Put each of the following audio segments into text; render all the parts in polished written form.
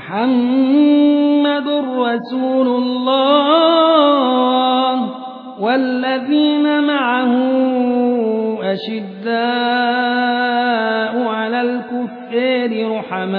محمد رسول الله والذين معه أشداء على الكفار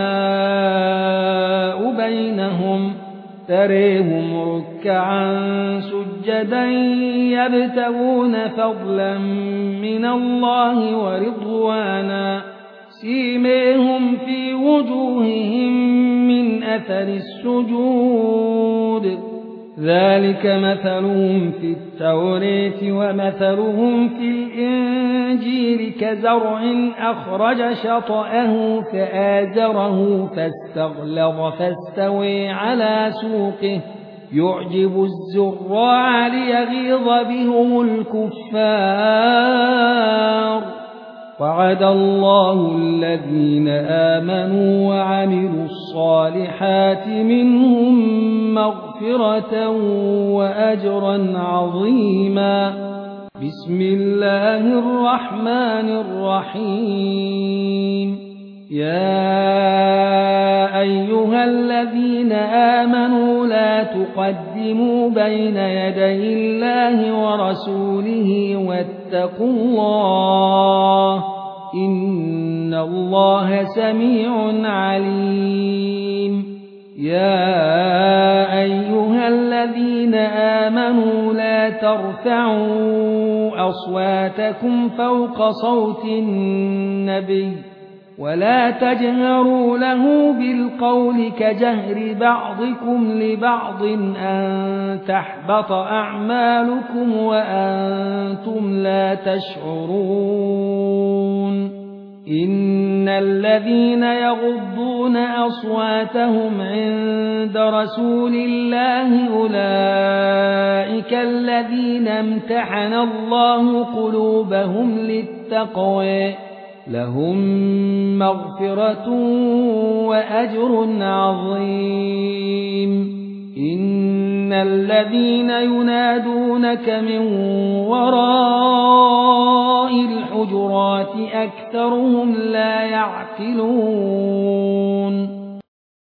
رحماء بينهم تريهم ركعا سجدا يبتغون فضلا من الله ورضوانا سيماهم في وجوههم من أثر السجود ذلك مثلهم في التوراة ومثلهم في الإنجيل كزرع أخرج شطأه فآزره فاستغلظ فاستوى على سوقه يعجب الزراع ليغيظ بهم الكفار وعد الله الذين آمنوا وعملوا الصالحات منهم مغفرة وأجرا عظيما بسم الله الرحمن الرحيم يا أيها الذين آمنوا لا تقدموا بين يدي الله ورسوله واتقوا الله إن الله سميع عليم يا أيها الذين آمنوا لا ترفعوا أصواتكم فوق صوت النبي ولا تجهروا له بالقول كجهر بعضكم لبعض أن تحبط أعمالكم وأنتم لا تشعرون إن الذين يغضون أصواتهم عند رسول الله أولئك الذين امتحن الله قلوبهم للتقوى لهم مغفرة وأجر عظيم إن الذين ينادونك من وراء الحجرات أكثرهم لا يعقلون